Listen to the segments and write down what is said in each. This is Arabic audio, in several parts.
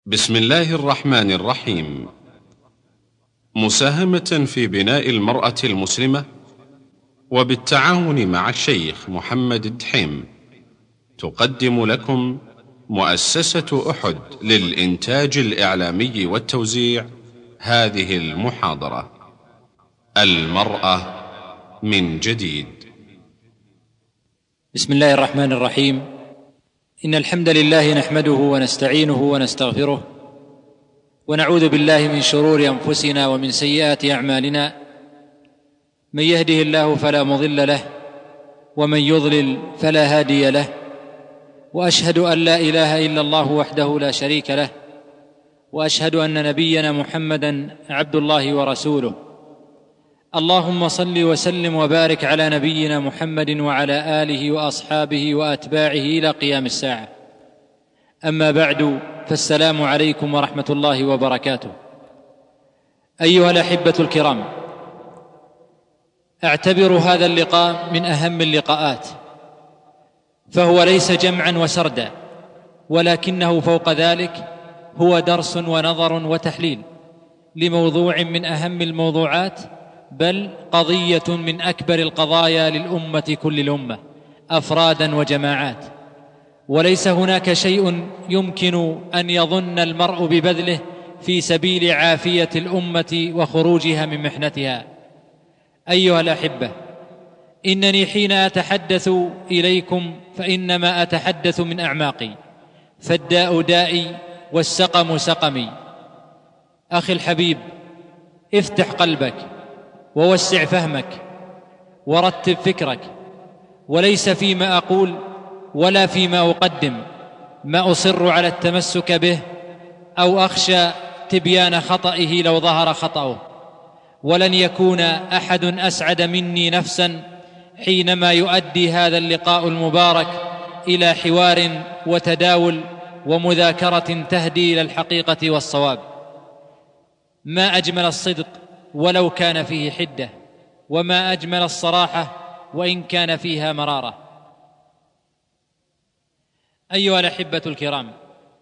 بسم الله الرحمن الرحيم. مساهمة في بناء المرأة المسلمة وبالتعاون مع الشيخ محمد الدحيم تقدم لكم مؤسسة أحد للإنتاج الإعلامي والتوزيع هذه المحاضرة: المرأة من جديد. بسم الله الرحمن الرحيم. إن الحمد لله نحمده ونستعينه ونستغفره ونعوذ بالله من شرور أنفسنا ومن سيئات أعمالنا. من يهده الله فلا مضل له ومن يضلل فلا هادي له، وأشهد أن لا إله إلا الله وحده لا شريك له، وأشهد أن نبينا محمدًا عبد الله ورسوله. اللهم صل وسلم وبارك على نبينا محمد وعلى آله وأصحابه وأتباعه إلى قيام الساعة. أما بعد، فالسلام عليكم ورحمة الله وبركاته. أيها الأحبة الكرام، أعتبر هذا اللقاء من أهم اللقاءات، فهو ليس جمعا وسردا، ولكنه فوق ذلك هو درس ونظر وتحليل لموضوع من أهم الموضوعات، بل قضية من أكبر القضايا للأمة كل الأمة أفرادا وجماعات. وليس هناك شيء يمكن أن يظن المرء ببذله في سبيل عافية الأمة وخروجها من محنتها. أيها الأحبة، إنني حين أتحدث إليكم فإنما أتحدث من أعماقي، فالداء دائي والسقم سقمي. أخي الحبيب، افتح قلبك ووسع فهمك ورتب فكرك، وليس فيما أقول ولا فيما أقدم ما أصر على التمسك به أو أخشى تبيان خطئه لو ظهر خطأه. ولن يكون أحد أسعد مني نفسا حينما يؤدي هذا اللقاء المبارك إلى حوار وتداول ومذاكرة تهدي إلى الحقيقة والصواب. ما أجمل الصدق ولو كان فيه حدة، وما أجمل الصراحة وإن كان فيها مرارة. أيها الأحبة الكرام،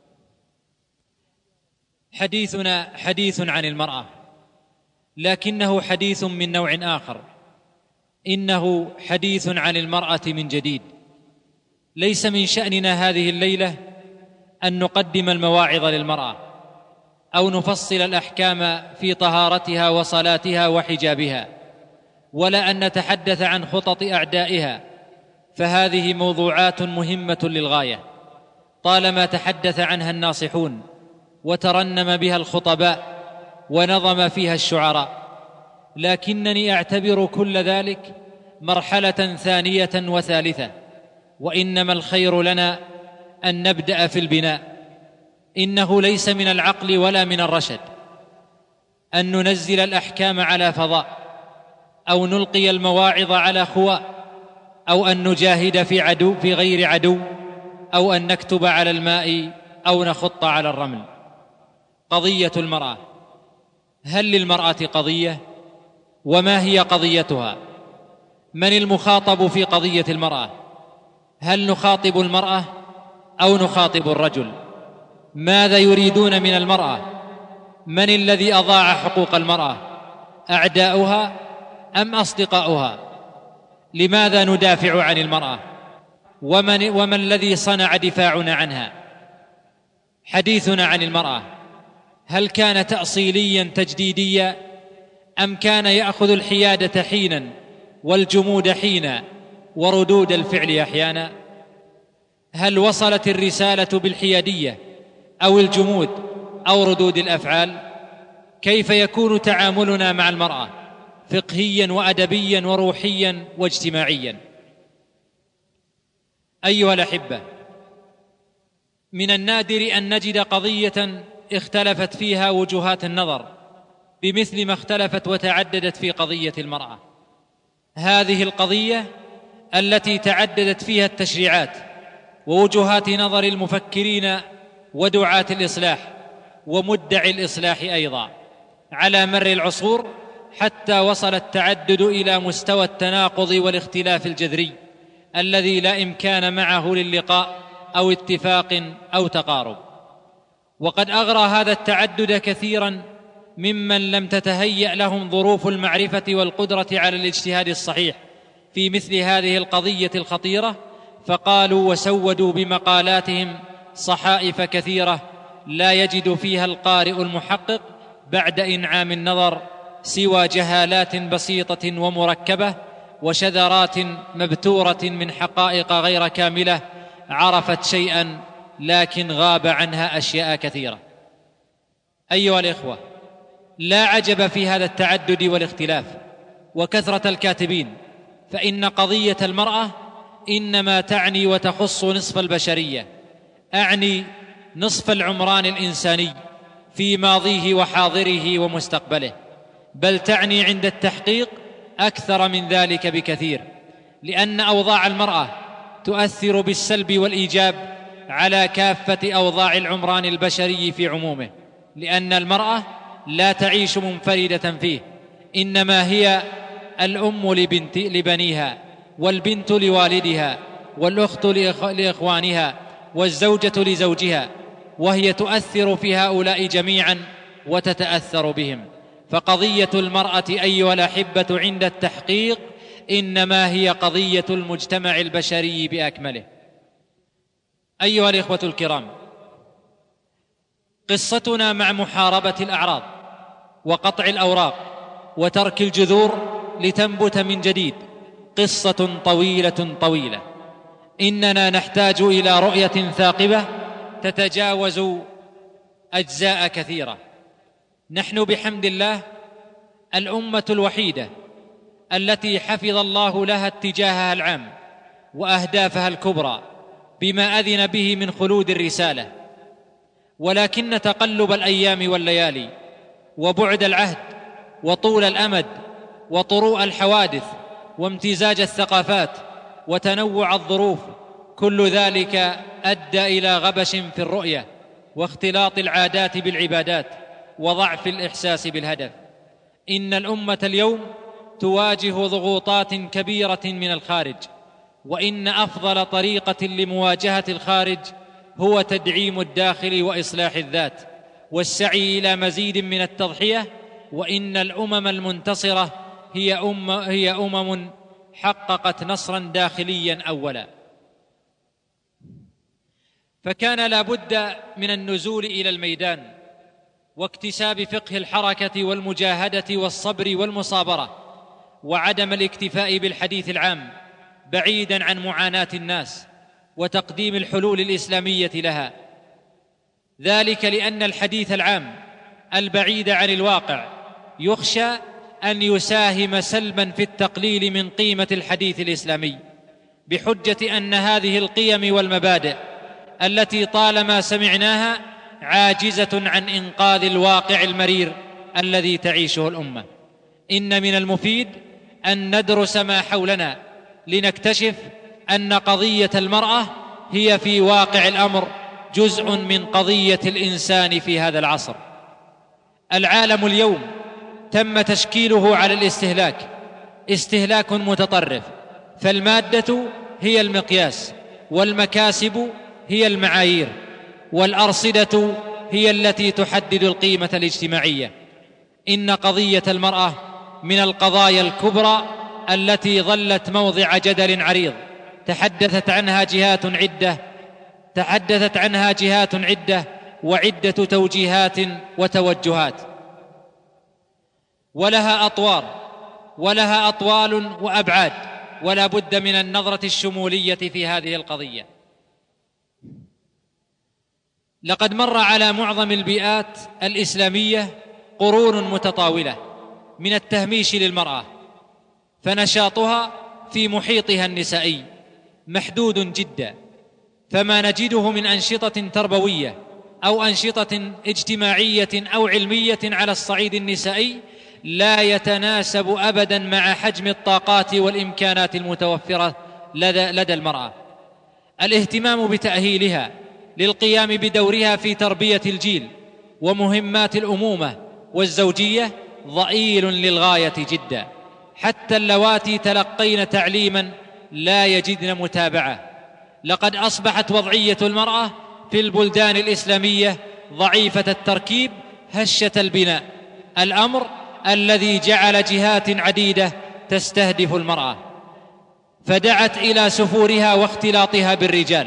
حديثنا حديث عن المرأة، لكنه حديث من نوع آخر. إنه حديث عن المرأة من جديد. ليس من شأننا هذه الليلة أن نقدم المواعظ للمرأة أو نفصل الأحكام في طهارتها وصلاتها وحجابها، ولا أن نتحدث عن خطط أعدائها، فهذه موضوعات مهمة للغاية طالما تحدث عنها الناصحون وترنم بها الخطباء ونظم فيها الشعراء. لكنني أعتبر كل ذلك مرحلة ثانية وثالثة، وإنما الخير لنا أن نبدأ في البناء. إنه ليس من العقل ولا من الرشد أن ننزل الأحكام على فضاء، أو نلقي المواعظ على خواء، أو أن نجاهد في غير عدو، أو أن نكتب على الماء، أو نخط على الرمل. قضية المرأة، هل للمرأة قضية؟ وما هي قضيتها؟ من المخاطب في قضية المرأة؟ هل نخاطب المرأة أو نخاطب الرجل؟ ماذا يريدون من المرأة؟ من الذي أضاع حقوق المرأة؟ أعداؤها أم أصدقاؤها؟ لماذا ندافع عن المرأة؟ ومن الذي صنع دفاعنا عنها؟ حديثنا عن المرأة هل كان تأصيليا تجديديا، أم كان يأخذ الحيادة حينا والجمود حينا وردود الفعل أحيانا؟ هل وصلت الرسالة بالحيادية أو الجمود أو ردود الأفعال؟ كيف يكون تعاملنا مع المرأة فقهيا وأدبيا وروحيا واجتماعيا؟ أيها الأحبة، من النادر أن نجد قضية اختلفت فيها وجهات النظر بمثل ما اختلفت وتعددت في قضية المرأة. هذه القضية التي تعددت فيها التشريعات ووجهات نظر المفكرين ودعاة الإصلاح ومدعي الإصلاح أيضا على مر العصور، حتى وصل التعدد إلى مستوى التناقض والاختلاف الجذري الذي لا إمكان معه للقاء أو اتفاق أو تقارب. وقد أغرى هذا التعدد كثيرا ممن لم تتهيأ لهم ظروف المعرفة والقدرة على الاجتهاد الصحيح في مثل هذه القضية الخطيرة، فقالوا وسودوا بمقالاتهم صحائف كثيرة لا يجد فيها القارئ المحقق بعد إنعام النظر سوى جهالات بسيطة ومركبة وشذرات مبتورة من حقائق غير كاملة عرفت شيئا لكن غاب عنها أشياء كثيرة. أيها الإخوة، لا عجب في هذا التعدد والاختلاف وكثرة الكاتبين، فإن قضية المرأة إنما تعني وتخص نصف البشرية، أعني نصف العمران الإنساني في ماضيه وحاضره ومستقبله، بل تعني عند التحقيق أكثر من ذلك بكثير، لأن أوضاع المرأة تؤثر بالسلب والإيجاب على كافة أوضاع العمران البشري في عمومه، لأن المرأة لا تعيش منفردة فيه، إنما هي الأم لبنيها، والبنت لوالدها، والأخت لإخوانها، والزوجة لزوجها، وهي تؤثر في هؤلاء جميعا وتتأثر بهم. فقضية المرأة أيها الأحبة عند التحقيق إنما هي قضية المجتمع البشري بأكمله. أيها الإخوة الكرام، قصتنا مع محاربة الأعراض وقطع الأوراق وترك الجذور لتنبت من جديد قصة طويلة. إننا نحتاج إلى رؤية ثاقبة تتجاوز أجزاء كثيرة. نحن بحمد الله الأمة الوحيدة التي حفظ الله لها اتجاهها العام وأهدافها الكبرى بما أذن به من خلود الرسالة، ولكن تقلب الأيام والليالي وبعد العهد وطول الأمد وطروء الحوادث وامتزاج الثقافات وتنوع الظروف، كل ذلك أدى إلى غبش في الرؤية واختلاط العادات بالعبادات وضعف الإحساس بالهدف. إن الأمة اليوم تواجه ضغوطات كبيرة من الخارج، وإن أفضل طريقة لمواجهة الخارج هو تدعيم الداخل وإصلاح الذات والسعي إلى مزيد من التضحية. وإن الأمم المنتصرة هي أمم حققت نصرا داخليا أولا. فكان لا بد من النزول إلى الميدان واكتساب فقه الحركة والمجاهدة والصبر والمصابرة، وعدم الاكتفاء بالحديث العام بعيدا عن معاناة الناس وتقديم الحلول الإسلامية لها. ذلك لأن الحديث العام البعيد عن الواقع يخشى أن يساهم سلبا في التقليل من قيمة الحديث الإسلامي، بحجة أن هذه القيم والمبادئ التي طالما سمعناها عاجزة عن إنقاذ الواقع المرير الذي تعيشه الأمة. إن من المفيد أن ندرس ما حولنا لنكتشف أن قضية المرأة هي في واقع الأمر جزء من قضية الإنسان في هذا العصر. العالم اليوم تم تشكيله على الاستهلاك، استهلاك متطرف، فالمادة هي المقياس، والمكاسب هي المعايير، والأرصدة هي التي تحدد القيمة الاجتماعية. إن قضية المرأة من القضايا الكبرى التي ظلت موضع جدل عريض تحدثت عنها جهات عدة وعدة توجيهات وتوجهات، ولها أطوال وأبعاد، ولا بد من النظرة الشمولية في هذه القضية. لقد مر على معظم البيئات الإسلامية قرون متطاولة من التهميش للمرأة، فنشاطها في محيطها النسائي محدود جدا، فما نجده من أنشطة تربوية أو أنشطة اجتماعية أو علمية على الصعيد النسائي لا يتناسب أبدا مع حجم الطاقات والإمكانات المتوفرة لدى المرأة. الاهتمام بتأهيلها للقيام بدورها في تربية الجيل ومهمات الأمومة والزوجية ضئيل للغاية جدا، حتى اللواتي تلقين تعليما لا يجدن متابعة. لقد أصبحت وضعية المرأة في البلدان الإسلامية ضعيفة التركيب هشة البناء، الأمر الذي جعل جهات عديدة تستهدف المرأة، فدعت إلى سفورها واختلاطها بالرجال،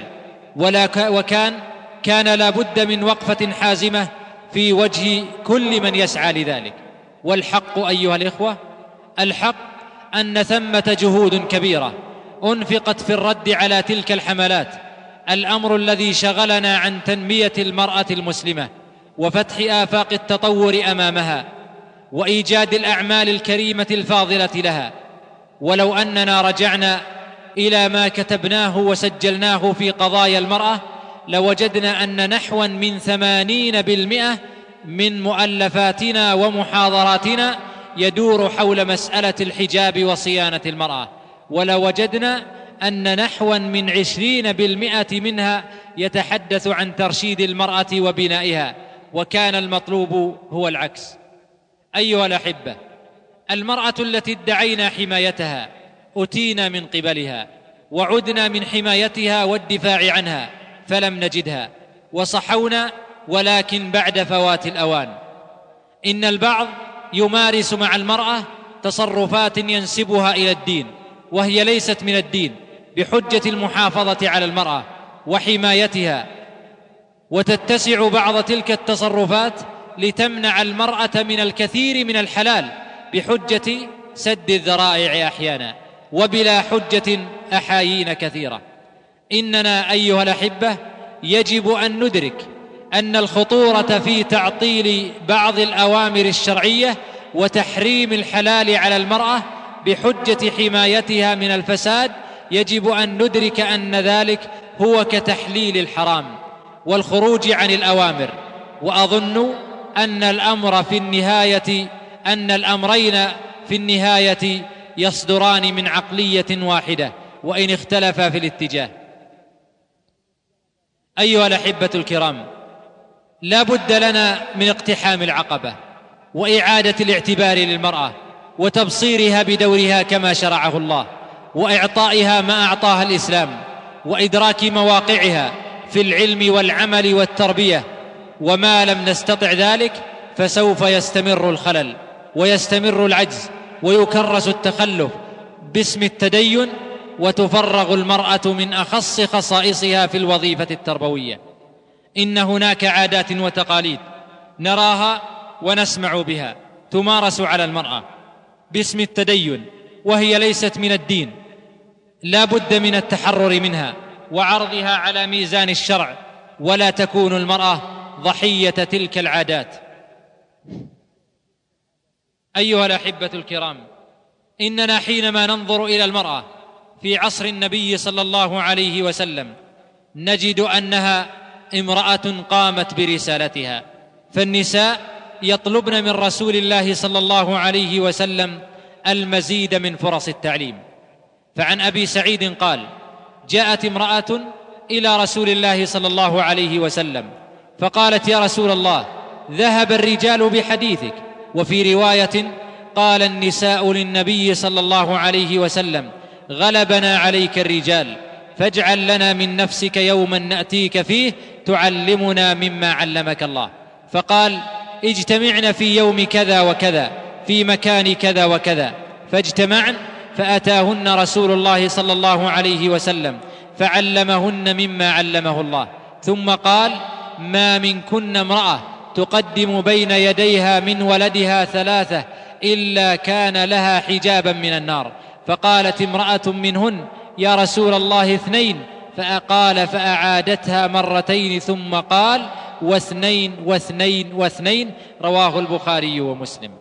كان لا بد من وقفة حازمة في وجه كل من يسعى لذلك. والحق أيها الإخوة، الحق أن ثمة جهود كبيرة أنفقت في الرد على تلك الحملات، الأمر الذي شغلنا عن تنمية المرأة المسلمة وفتح آفاق التطور أمامها وإيجاد الأعمال الكريمة الفاضلة لها. ولو أننا رجعنا إلى ما كتبناه وسجلناه في قضايا المرأة لوجدنا أن نحو من 80% من مؤلفاتنا ومحاضراتنا يدور حول مسألة الحجاب وصيانة المرأة، ولوجدنا أن نحو من 20% منها يتحدث عن ترشيد المرأة وبنائها، وكان المطلوب هو العكس. أيها الأحبة، المرأة التي ادعينا حمايتها أتينا من قبلها وعدنا من حمايتها والدفاع عنها فلم نجدها وصحونا، ولكن بعد فوات الأوان. إن البعض يمارس مع المرأة تصرفات ينسبها إلى الدين وهي ليست من الدين بحجة المحافظة على المرأة وحمايتها، وتتسع بعض تلك التصرفات لتمنع المرأة من الكثير من الحلال بحجة سد الذرائع أحيانا وبلا حجة أحايين كثيرة. إننا أيها الأحبة يجب أن ندرك أن الخطورة في تعطيل بعض الأوامر الشرعية وتحريم الحلال على المرأة بحجة حمايتها من الفساد، يجب أن ندرك أن ذلك هو كتحليل الحرام والخروج عن الأوامر. وأظن أن الأمرين في النهاية يصدران من عقلية واحدة وإن اختلفا في الاتجاه. أيها الأحبة الكرام، لا بد لنا من اقتحام العقبة وإعادة الاعتبار للمرأة وتبصيرها بدورها كما شرعه الله، وإعطائها ما أعطاها الإسلام، وإدراك مواقعها في العلم والعمل والتربية. وما لم نستطع ذلك فسوف يستمر الخلل ويستمر العجز ويكرس التخلف باسم التدين، وتفرغ المرأة من أخص خصائصها في الوظيفة التربوية. إن هناك عادات وتقاليد نراها ونسمع بها تمارس على المرأة باسم التدين وهي ليست من الدين، لا بد من التحرر منها وعرضها على ميزان الشرع، ولا تكون المرأة ضحية تلك العادات. أيها الأحبة الكرام، إننا حينما ننظر إلى المرأة في عصر النبي صلى الله عليه وسلم نجد أنها امرأة قامت برسالتها، فالنساء يطلبن من رسول الله صلى الله عليه وسلم المزيد من فرص التعليم. فعن أبي سعيد قال: جاءت امرأة إلى رسول الله صلى الله عليه وسلم فقالت: يا رسول الله، ذهب الرجال بحديثك. وفي رواية قال النساء للنبي صلى الله عليه وسلم: غلبنا عليك الرجال، فاجعل لنا من نفسك يوما نأتيك فيه تعلمنا مما علمك الله. فقال: اجتمعن في يوم كذا وكذا في مكان كذا وكذا، فاجتمعن، فأتاهن رسول الله صلى الله عليه وسلم فعلمهن مما علمه الله، ثم قال: ما منكن امرأة تقدم بين يديها من ولدها 3 إلا كان لها حجابا من النار. فقالت امرأة منهن: يا رسول الله 2. فقال: فأعادتها 2 ثم قال: 2 و2 و2. رواه البخاري ومسلم.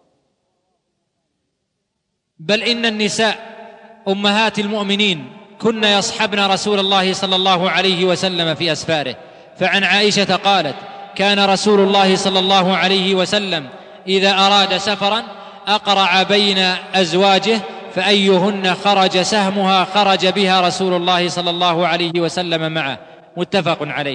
بل إن النساء أمهات المؤمنين كن يصحبن رسول الله صلى الله عليه وسلم في أسفاره. فعن عائشة قالت: كان رسول الله صلى الله عليه وسلم إذا أراد سفرا أقرع بين أزواجه، فأيهن خرج سهمها خرج بها رسول الله صلى الله عليه وسلم معه. متفق عليه.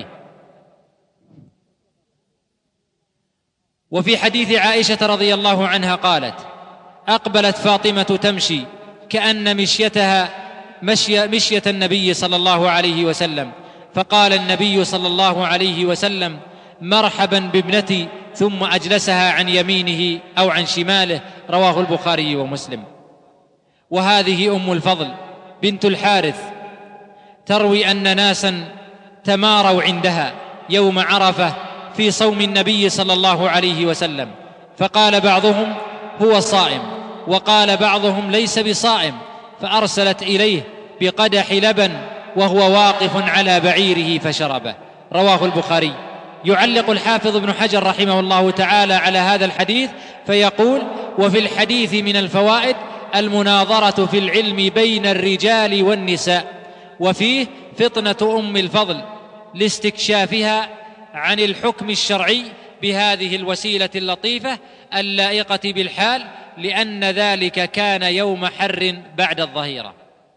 وفي حديث عائشة رضي الله عنها قالت: أقبلت فاطمة تمشي كأن مشيتها مشية النبي صلى الله عليه وسلم، فقال النبي صلى الله عليه وسلم: مرحبا بابنتي، ثم أجلسها عن يمينه أو عن شماله. رواه البخاري ومسلم. وهذه أم الفضل بنت الحارث تروي أن ناسا تماروا عندها يوم عرفة في صوم النبي صلى الله عليه وسلم، فقال بعضهم هو صائم، وقال بعضهم ليس بصائم، فأرسلت إليه بقدح لبن وهو واقف على بعيره فشربه. رواه البخاري. يعلق الحافظ ابن حجر رحمه الله تعالى على هذا الحديث فيقول: وفي الحديث من الفوائد المناظرة في العلم بين الرجال والنساء، وفيه فطنة أم الفضل لاستكشافها عن الحكم الشرعي بهذه الوسيلة اللطيفة اللائقة بالحال، لأن ذلك كان يوم حر بعد الظهيرة.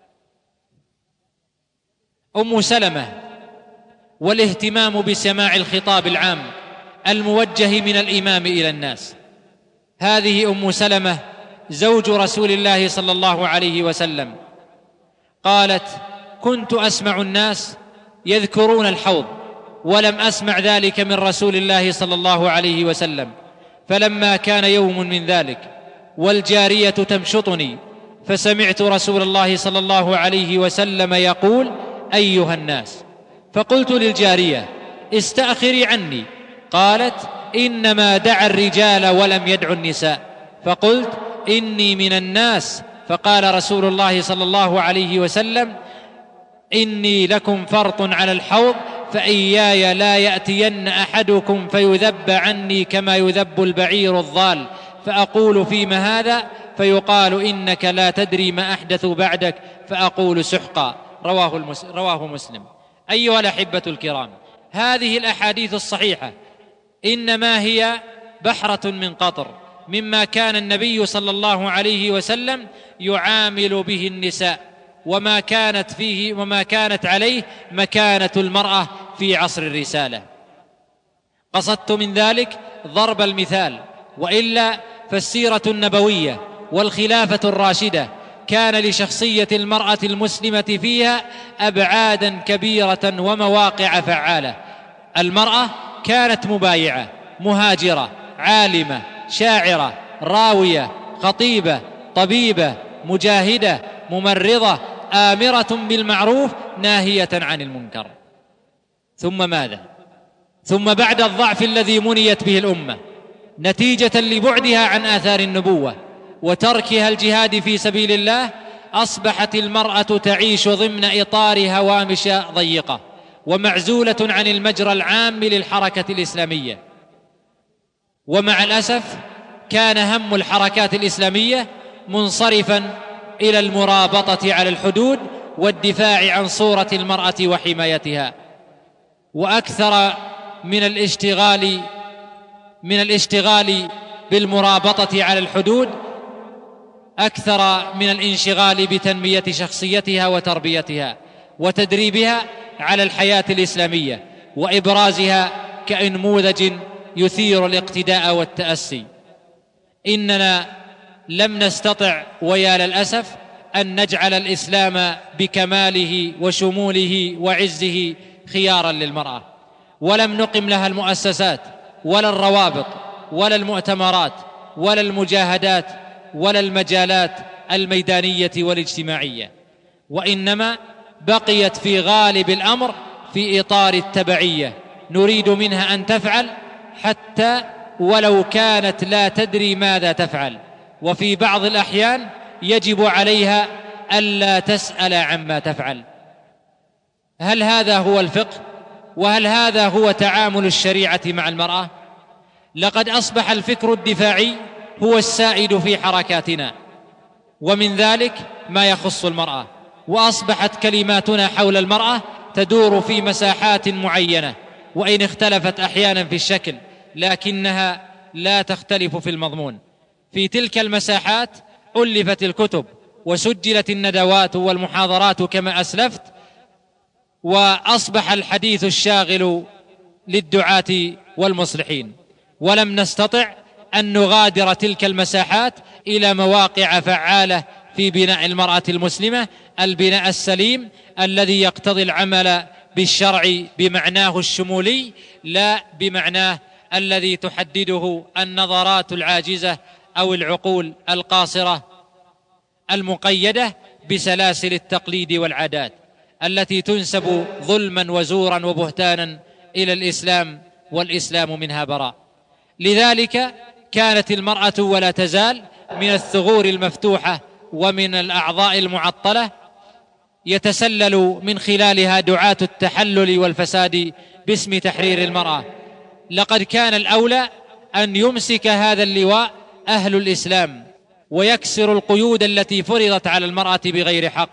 أم سلمة والاهتمام بسماع الخطاب العام الموجه من الإمام إلى الناس. هذه أم سلمة زوج رسول الله صلى الله عليه وسلم، قالت: كنت أسمع الناس يذكرون الحوض ولم أسمع ذلك من رسول الله صلى الله عليه وسلم، فلما كان يوم من ذلك والجارية تمشطني فسمعت رسول الله صلى الله عليه وسلم يقول: أيها الناس. فقلت للجارية: استأخري عني. قالت: إنما دعا الرجال ولم يدع النساء. فقلت: إني من الناس. فقال رسول الله صلى الله عليه وسلم: إني لكم فرط على الحوض، فإياي لا يأتين أحدكم فيذب عني كما يذب البعير الضال، فأقول: فيما هذا؟ فيقال: إنك لا تدري ما أحدث بعدك، فأقول: سحقا. رواه مسلم. أيها الأحبة الكرام، هذه الأحاديث الصحيحة إنما هي بحرة من قطر مما كان النبي صلى الله عليه وسلم يعامل به النساء، وما كانت عليه مكانة المرأة في عصر الرسالة. قصدت من ذلك ضرب المثال، وإلا فالسيرة النبوية والخلافة الراشدة كان لشخصية المرأة المسلمة فيها أبعادا كبيرة ومواقع فعالة. المرأة كانت مبايعة، مهاجرة، عالمة، شاعرة، راوية، خطيبة، طبيبة، مجاهدة، ممرضة، آمرة بالمعروف ناهية عن المنكر. ثم ماذا؟ ثم بعد الضعف الذي منيت به الأمة نتيجة لبعدها عن آثار النبوة وتركها الجهاد في سبيل الله، أصبحت المرأة تعيش ضمن إطار هوامش ضيقة ومعزولة عن المجرى العام للحركة الإسلامية. ومع الأسف كان هم الحركات الإسلامية منصرفا إلى المرابطة على الحدود والدفاع عن صورة المرأة وحمايتها، وأكثر من الاشتغال بالمرابطة على الحدود أكثر من الانشغال بتنمية شخصيتها وتربيتها وتدريبها على الحياة الإسلامية وإبرازها كنموذج يثير الاقتداء والتأسي. إننا لم نستطع ويا للأسف أن نجعل الإسلام بكماله وشموله وعزه خيارا للمرأة، ولم نقم لها المؤسسات ولا الروابط ولا المؤتمرات ولا المجاهدات ولا المجالات الميدانية والاجتماعية، وإنما بقيت في غالب الأمر في إطار التبعية، نريد منها أن تفعل حتى ولو كانت لا تدري ماذا تفعل، وفي بعض الأحيان يجب عليها ألا تسأل عما تفعل. هل هذا هو الفقه؟ وهل هذا هو تعامل الشريعة مع المرأة؟ لقد أصبح الفكر الدفاعي هو السائد في حركاتنا، ومن ذلك ما يخص المرأة، وأصبحت كلماتنا حول المرأة تدور في مساحات معينة، وإن اختلفت أحيانا في الشكل لكنها لا تختلف في المضمون. في تلك المساحات ألفت الكتب وسجلت الندوات والمحاضرات كما أسلفت، وأصبح الحديث الشاغل للدعاة والمصلحين، ولم نستطع أن نغادر تلك المساحات إلى مواقع فعالة في بناء المرأة المسلمة، البناء السليم الذي يقتضي العمل بالشرع بمعناه الشمولي لا بمعناه الذي تحدده النظرات العاجزة أو العقول القاصرة المقيدة بسلاسل التقليد والعادات التي تنسب ظلما وزورا وبهتانا إلى الإسلام والإسلام منها براء. لذلك كانت المرأة ولا تزال من الثغور المفتوحة ومن الأعضاء المعطلة يتسلل من خلالها دعاة التحلل والفساد باسم تحرير المرأة. لقد كان الأولى أن يمسك هذا اللواء أهل الإسلام ويكسر القيود التي فرضت على المرأة بغير حق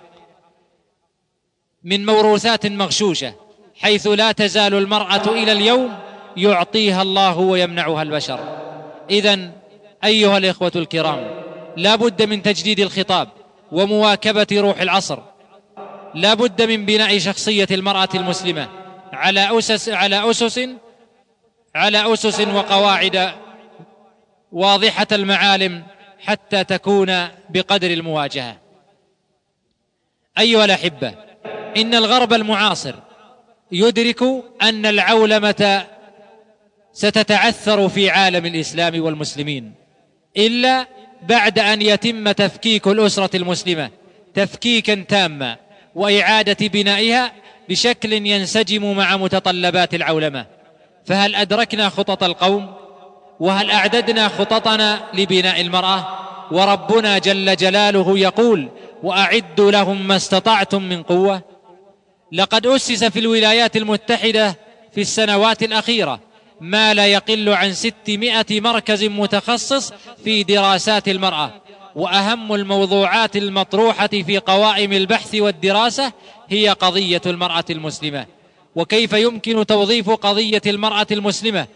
من موروثات مغشوشة، حيث لا تزال المرأة إلى اليوم يعطيها الله ويمنعها البشر. إذن أيها الإخوة الكرام، لا بد من تجديد الخطاب ومواكبة روح العصر، لا بد من بناء شخصية المرأة المسلمة على أسس وقواعد واضحة المعالم حتى تكون بقدر المواجهة. أيها الأحبة، إن الغرب المعاصر يدرك أن العولمة ستتعثر في عالم الإسلام والمسلمين إلا بعد أن يتم تفكيك الأسرة المسلمة تفكيكا تاما وإعادة بنائها بشكل ينسجم مع متطلبات العولمة. فهل أدركنا خطط القوم؟ وهل أعددنا خططنا لبناء المرأة؟ وربنا جل جلاله يقول: وأعدوا لهم ما استطعتم من قوة. لقد أسس في الولايات المتحدة في السنوات الأخيرة ما لا يقل عن 600 مركز متخصص في دراسات المرأة، وأهم الموضوعات المطروحة في قوائم البحث والدراسة هي قضية المرأة المسلمة، وكيف يمكن توظيف قضية المرأة المسلمة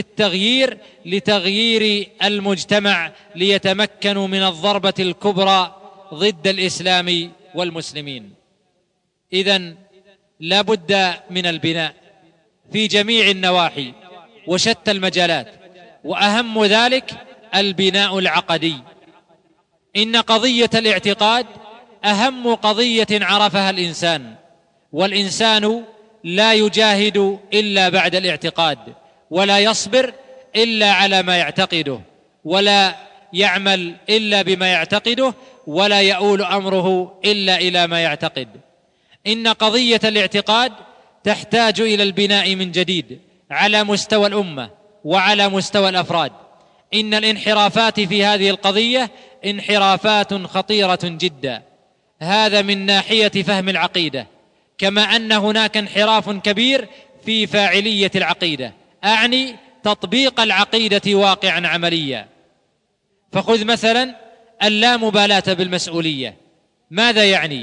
لتغيير المجتمع ليتمكنوا من الضربة الكبرى ضد الإسلام والمسلمين. إذن لا بد من البناء في جميع النواحي وشتى المجالات، وأهم ذلك البناء العقدي. إن قضية الاعتقاد أهم قضية عرفها الإنسان، والإنسان لا يجاهد إلا بعد الاعتقاد، ولا يصبر إلا على ما يعتقده، ولا يعمل إلا بما يعتقده، ولا يؤول أمره إلا إلى ما يعتقد. إن قضية الاعتقاد تحتاج إلى البناء من جديد على مستوى الأمة وعلى مستوى الأفراد. إن الانحرافات في هذه القضية انحرافات خطيرة جدا، هذا من ناحية فهم العقيدة، كما أن هناك انحراف كبير في فاعلية العقيدة، أعني تطبيق العقيدة واقعا عمليا. فخذ مثلا اللامبالاة بالمسؤولية، ماذا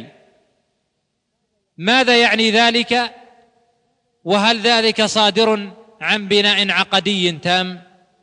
يعني ذلك؟ وهل ذلك صادر عن بناء عقدي تام؟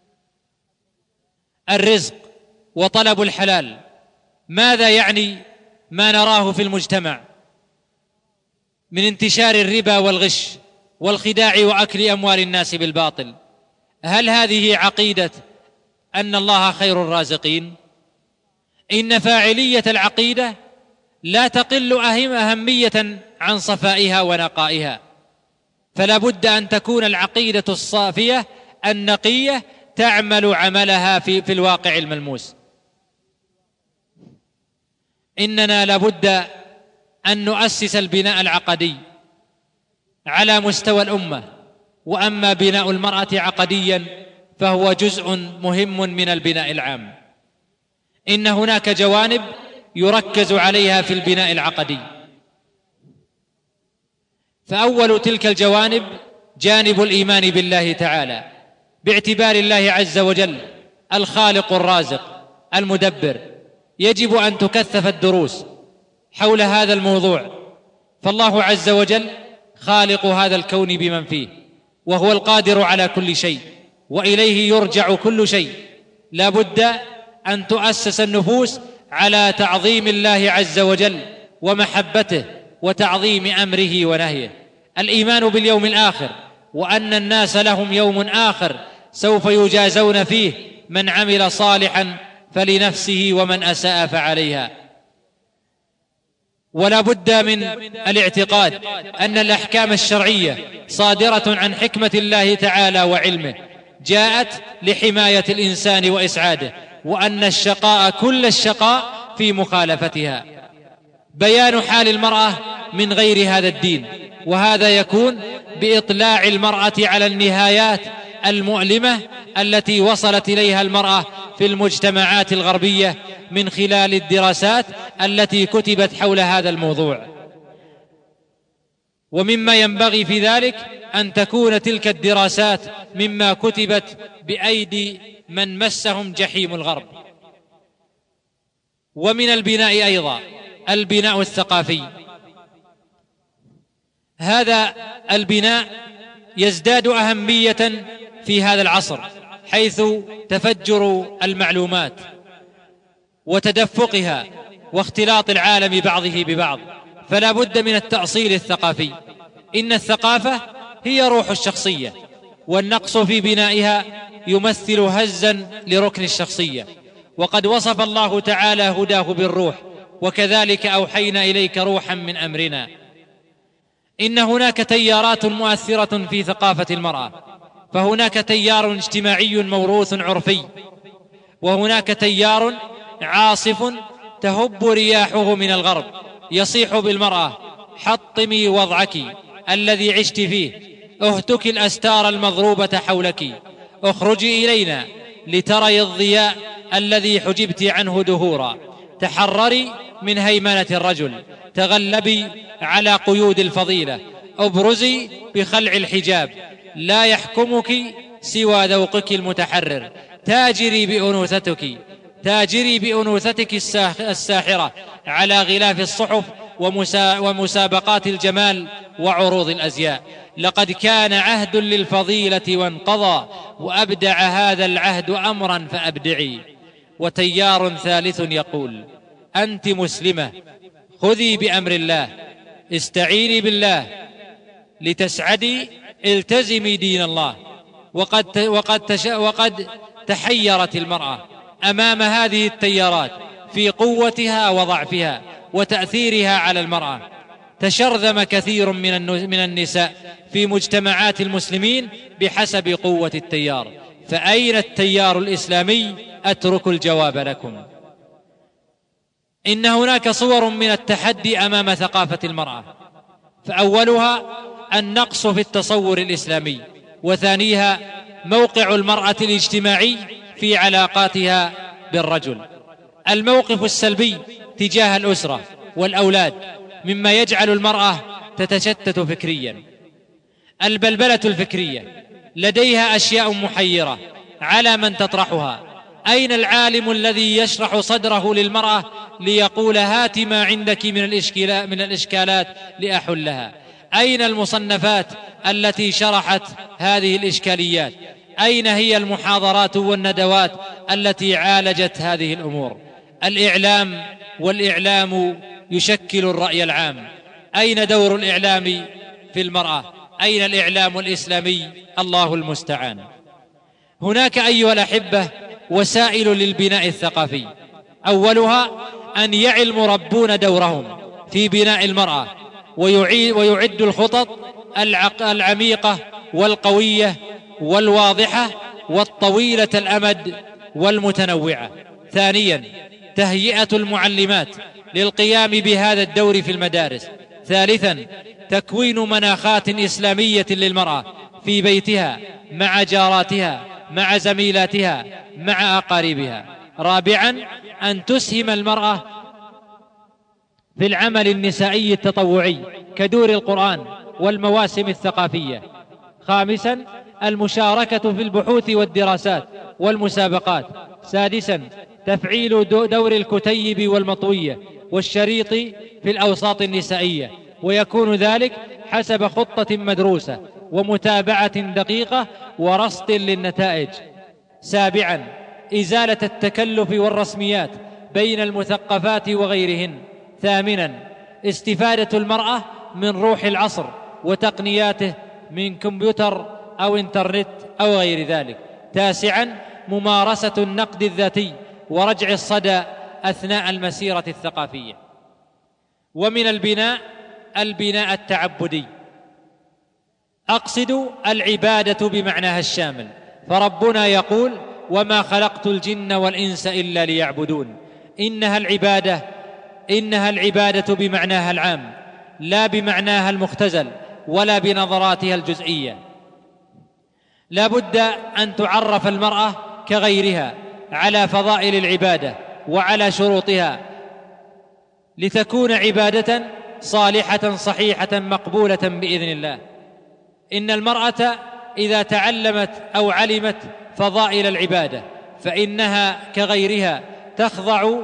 الرزق وطلب الحلال، ماذا يعني ما نراه في المجتمع من انتشار الربا والغش والخداع وأكل أموال الناس بالباطل؟ هل هذه عقيدة أن الله خير الرازقين؟ إن فاعلية العقيدة لا تقل أهمية عن صفائها ونقائها، فلا بد أن تكون العقيدة الصافية النقية تعمل عملها في الواقع الملموس. إننا لابد أن نؤسس البناء العقدي على مستوى الأمة، وأما بناء المرأة عقديا فهو جزء مهم من البناء العام. إن هناك جوانب يركز عليها في البناء العقدي، فأول تلك الجوانب جانب الإيمان بالله تعالى، باعتبار الله عز وجل الخالق الرازق المدبر. يجب أن تكثف الدروس حول هذا الموضوع، فالله عز وجل خالق هذا الكون بمن فيه، وهو القادر على كل شيء، وإليه يرجع كل شيء. لا بد أن تؤسس النفوس على تعظيم الله عز وجل ومحبته وتعظيم أمره ونهيه، الإيمان باليوم الآخر، وأن الناس لهم يوم آخر سوف يجازون فيه، من عمل صالحا فلنفسه ومن أساء فعليها. ولا بد من الاعتقاد أن الأحكام الشرعية صادرة عن حكمة الله تعالى وعلمه، جاءت لحماية الإنسان وإسعاده، وأن الشقاء كل الشقاء في مخالفتها. بيان حال المرأة من غير هذا الدين، وهذا يكون بإطلاع المرأة على النهايات المؤلمة التي وصلت إليها المرأة في المجتمعات الغربية من خلال الدراسات التي كتبت حول هذا الموضوع. ومما ينبغي في ذلك أن تكون تلك الدراسات مما كتبت بأيدي من مسهم جحيم الغرب. ومن البناء أيضا البناء الثقافي. هذا البناء يزداد أهمية في هذا العصر، حيث تفجر المعلومات وتدفقها واختلاط العالم بعضه ببعض، فلا بد من التأصيل الثقافي. إن الثقافة هي روح الشخصية، والنقص في بنائها يمثل هزا لركن الشخصية. وقد وصف الله تعالى هداه بالروح: وكذلك أوحينا إليك روحا من أمرنا. إن هناك تيارات مؤثرة في ثقافة المرأة، فهناك تيار اجتماعي موروث عرفي، وهناك تيار عاصف تهب رياحه من الغرب يصيح بالمرأة: حطمي وضعك الذي عشت فيه، اهتك الأستار المضروبة حولك، اخرجي إلينا لتري الضياء الذي حجبت عنه دهورا، تحرري من هيمنة الرجل، تغلبي على قيود الفضيلة، ابرزي بخلع الحجاب، لا يحكمك سوى ذوقك المتحرر، تاجري بأنوثتك الساحرة على غلاف الصحف ومسابقات الجمال وعروض الأزياء. لقد كان عهد للفضيلة وانقضى، وأبدع هذا العهد أمرا فأبدعي. وتيار ثالث يقول: أنت مسلمة، خذي بأمر الله، استعيني بالله لتسعدي، التزمي دين الله. وقد تحيرت المرأة أمام هذه التيارات في قوتها وضعفها وتأثيرها على المرأة. تشرذم كثير من النساء في مجتمعات المسلمين بحسب قوة التيار. فأين التيار الإسلامي؟ أترك الجواب لكم. إن هناك صور من التحدي أمام ثقافة المرأة، فأولها النقص في التصور الإسلامي، وثانيها موقع المرأة الاجتماعي في علاقاتها بالرجل. الموقف السلبي تجاه الأسرة والأولاد مما يجعل المرأة تتشتت فكريا. البلبلة الفكرية لديها أشياء محيرة على من تطرحها. أين العالم الذي يشرح صدره للمرأة ليقول: هات ما عندك من الإشكالات لأحلها؟ أين المصنفات التي شرحت هذه الإشكاليات؟ أين هي المحاضرات والندوات التي عالجت هذه الأمور؟ الإعلام، والإعلام يشكل الرأي العام. أين دور الإعلام في المرأة؟ أين الإعلام الإسلامي؟ الله المستعان. هناك أيها الأحبة وسائل للبناء الثقافي. أولها أن يعي المربون دورهم في بناء المرأة، ويعد الخطط العميقة والقوية والواضحة والطويلة الأمد والمتنوعة. ثانيا تهيئة المعلمات للقيام بهذا الدور في المدارس. ثالثا تكوين مناخات إسلامية للمرأة في بيتها، مع جاراتها، مع زميلاتها، مع أقاربها. رابعا أن تسهم المرأة في العمل النسائي التطوعي كدور القرآن والمواسم الثقافية. خامسا المشاركة في البحوث والدراسات والمسابقات. سادسا تفعيل دور الكتيب والمطوية والشريط في الأوساط النسائية، ويكون ذلك حسب خطة مدروسة ومتابعة دقيقة ورصد للنتائج. سابعا إزالة التكلف والرسميات بين المثقفات وغيرهن. ثامنا استفادة المرأة من روح العصر وتقنياته من كمبيوتر أو إنترنت أو غير ذلك. تاسعا ممارسة النقد الذاتي ورجع الصدى أثناء المسيرة الثقافية. ومن البناء التعبدي، أقصد العبادة بمعناها الشامل، فربنا يقول: وما خلقت الجن والإنس إلا ليعبدون. إنها العبادة بمعناها العام، لا بمعناها المختزل ولا بنظراتها الجزئية. لا بد أن تعرف المرأة كغيرها على فضائل العبادة وعلى شروطها، لتكون عبادة صالحة صحيحة مقبولة بإذن الله. إن المرأة إذا تعلمت أو علمت فضائل العبادة فإنها كغيرها تخضع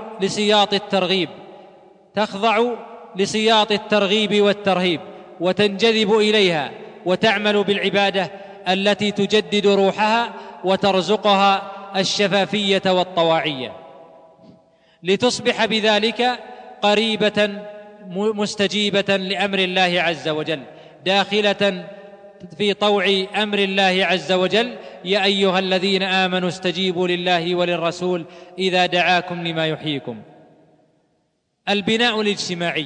لسياط الترغيب والترهيب، وتنجذب إليها وتعمل بالعبادة التي تجدد روحها وترزقها الشفافية والطواعية، لتصبح بذلك قريبة مستجيبة لأمر الله عز وجل، داخلة في طوع أمر الله عز وجل: يا أيها الذين آمنوا استجيبوا لله وللرسول إذا دعاكم لما يحييكم. البناء الاجتماعي: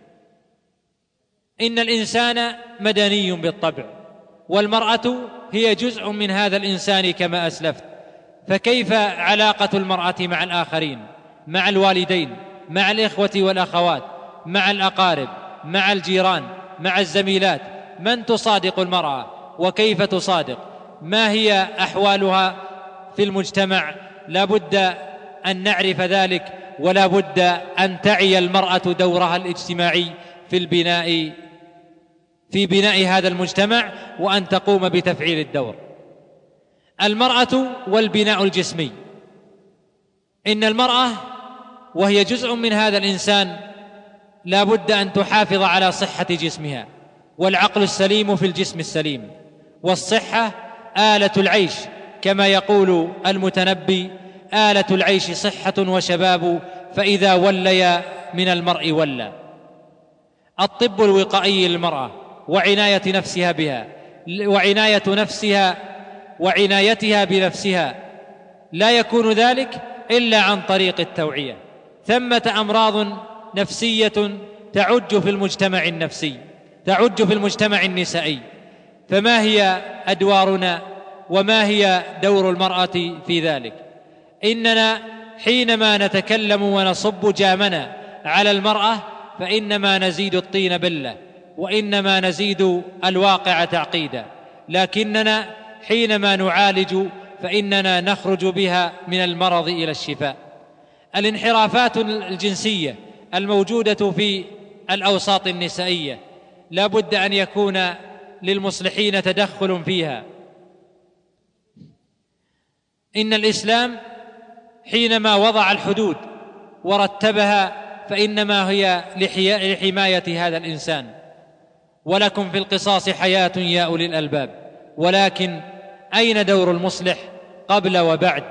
إن الإنسان مدني بالطبع، والمرأة هي جزء من هذا الإنسان كما أسلفت، فكيف علاقة المرأة مع الآخرين، مع الوالدين، مع الإخوة والأخوات، مع الأقارب، مع الجيران، مع الزميلات؟ من تصادق المرأة وكيف تصادق؟ ما هي أحوالها في المجتمع؟ لا بد أن نعرف ذلك، ولا بد أن تعي المرأة دورها الاجتماعي في بناء هذا المجتمع، وأن تقوم بتفعيل الدور. المرأة والبناء الجسمي: إن المرأة وهي جزء من هذا الإنسان لا بد أن تحافظ على صحة جسمها، والعقل السليم في الجسم السليم، والصحة آلة العيش، كما يقول المتنبي: آلة العيش صحة وشباب، فإذا ولي من المرء ولى. الطب الوقائي للمرأة وعنايتها بنفسها لا يكون ذلك إلا عن طريق التوعية. ثمة أمراض نفسية تعج في المجتمع النسائي، فما هي أدوارنا وما هي دور المرأة في ذلك؟ إننا حينما نتكلم ونصب جامنا على المرأة فإنما نزيد الطين بلة، وإنما نزيد الواقع تعقيدا، لكننا حينما نعالج فإننا نخرج بها من المرض إلى الشفاء. الانحرافات الجنسية الموجودة في الأوساط النسائية لا بد أن يكون للمصلحين تدخل فيها. إن الإسلام حينما وضع الحدود ورتبها فإنما هي لحماية هذا الإنسان: ولكم في القصاص حياة يا أولي الألباب. ولكن أين دور المصلح قبل وبعد؟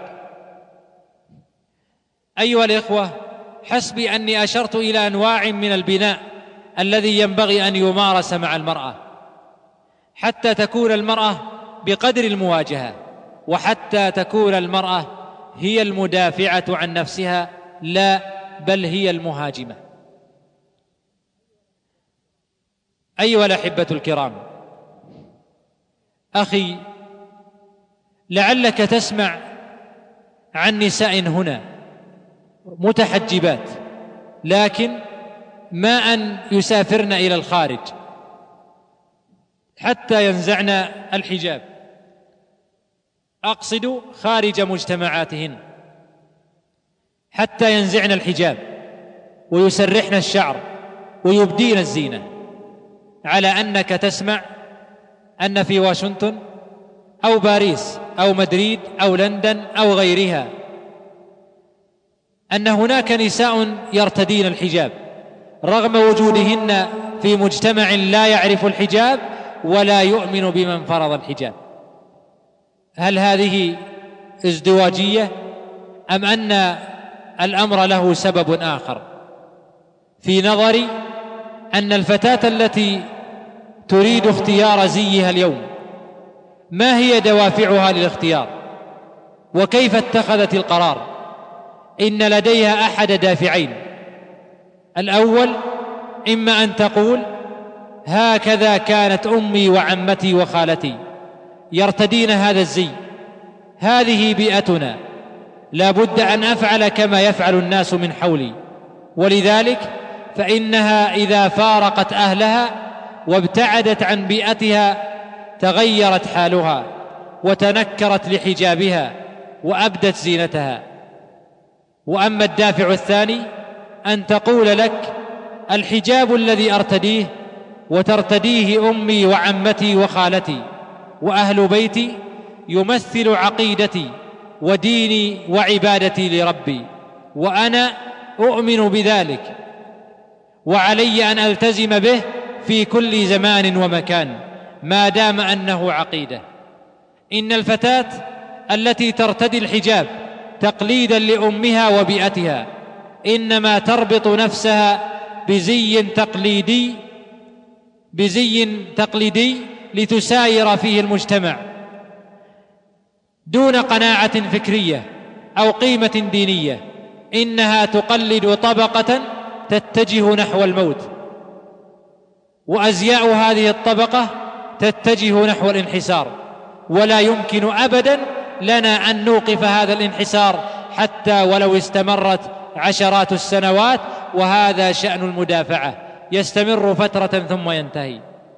أيها الإخوة، حسبي أني أشرت إلى أنواع من البناء الذي ينبغي أن يمارس مع المرأة، حتى تكون المرأة بقدر المواجهة، وحتى تكون المرأة هي المدافعة عن نفسها، لا بل هي المهاجمة. أيها الأحبة الكرام، أخي، لعلك تسمع عن نساء هنا متحجبات، لكن ما أن يسافرن إلى الخارج حتى ينزعن الحجاب، أقصد خارج مجتمعاتهن، حتى ينزعن الحجاب ويسرحن الشعر ويبدين الزينة، على أنك تسمع أن في واشنطن أو باريس أو مدريد أو لندن أو غيرها أن هناك نساء يرتدين الحجاب رغم وجودهن في مجتمع لا يعرف الحجاب ولا يؤمن بمن فرض الحجاب. هل هذه ازدواجية أم أن الأمر له سبب آخر؟ في نظري أن الفتاة التي تريد اختيار زيها اليوم ما هي دوافعها للاختيار، وكيف اتخذت القرار؟ إن لديها أحد دافعين: الأول إما أن تقول هكذا كانت أمي وعمتي وخالتي يرتدين هذا الزي، هذه بيئتنا، لا بد أن أفعل كما يفعل الناس من حولي، ولذلك فإنها إذا فارقت أهلها وابتعدت عن بيئتها تغيرت حالها وتنكرت لحجابها وأبدت زينتها. وأما الدافع الثاني أن تقول لك الحجاب الذي أرتديه وترتديه أمي وعمتي وخالتي وأهل بيتي يمثل عقيدتي وديني وعبادتي لربي، وأنا أؤمن بذلك وعلي أن ألتزم به في كل زمان ومكان ما دام أنه عقيدة. إن الفتاة التي ترتدي الحجاب تقليدا لأمها وبيئتها إنما تربط نفسها بزي تقليدي لتساير فيه المجتمع دون قناعة فكرية أو قيمة دينية، إنها تقلد طبقة تتجه نحو الموت، وأزياء هذه الطبقة تتجه نحو الانحسار، ولا يمكن أبدا لنا أن نوقف هذا الانحسار حتى ولو استمرت عشرات السنوات، وهذا شأن المدافعة، يستمر فترة ثم ينتهي.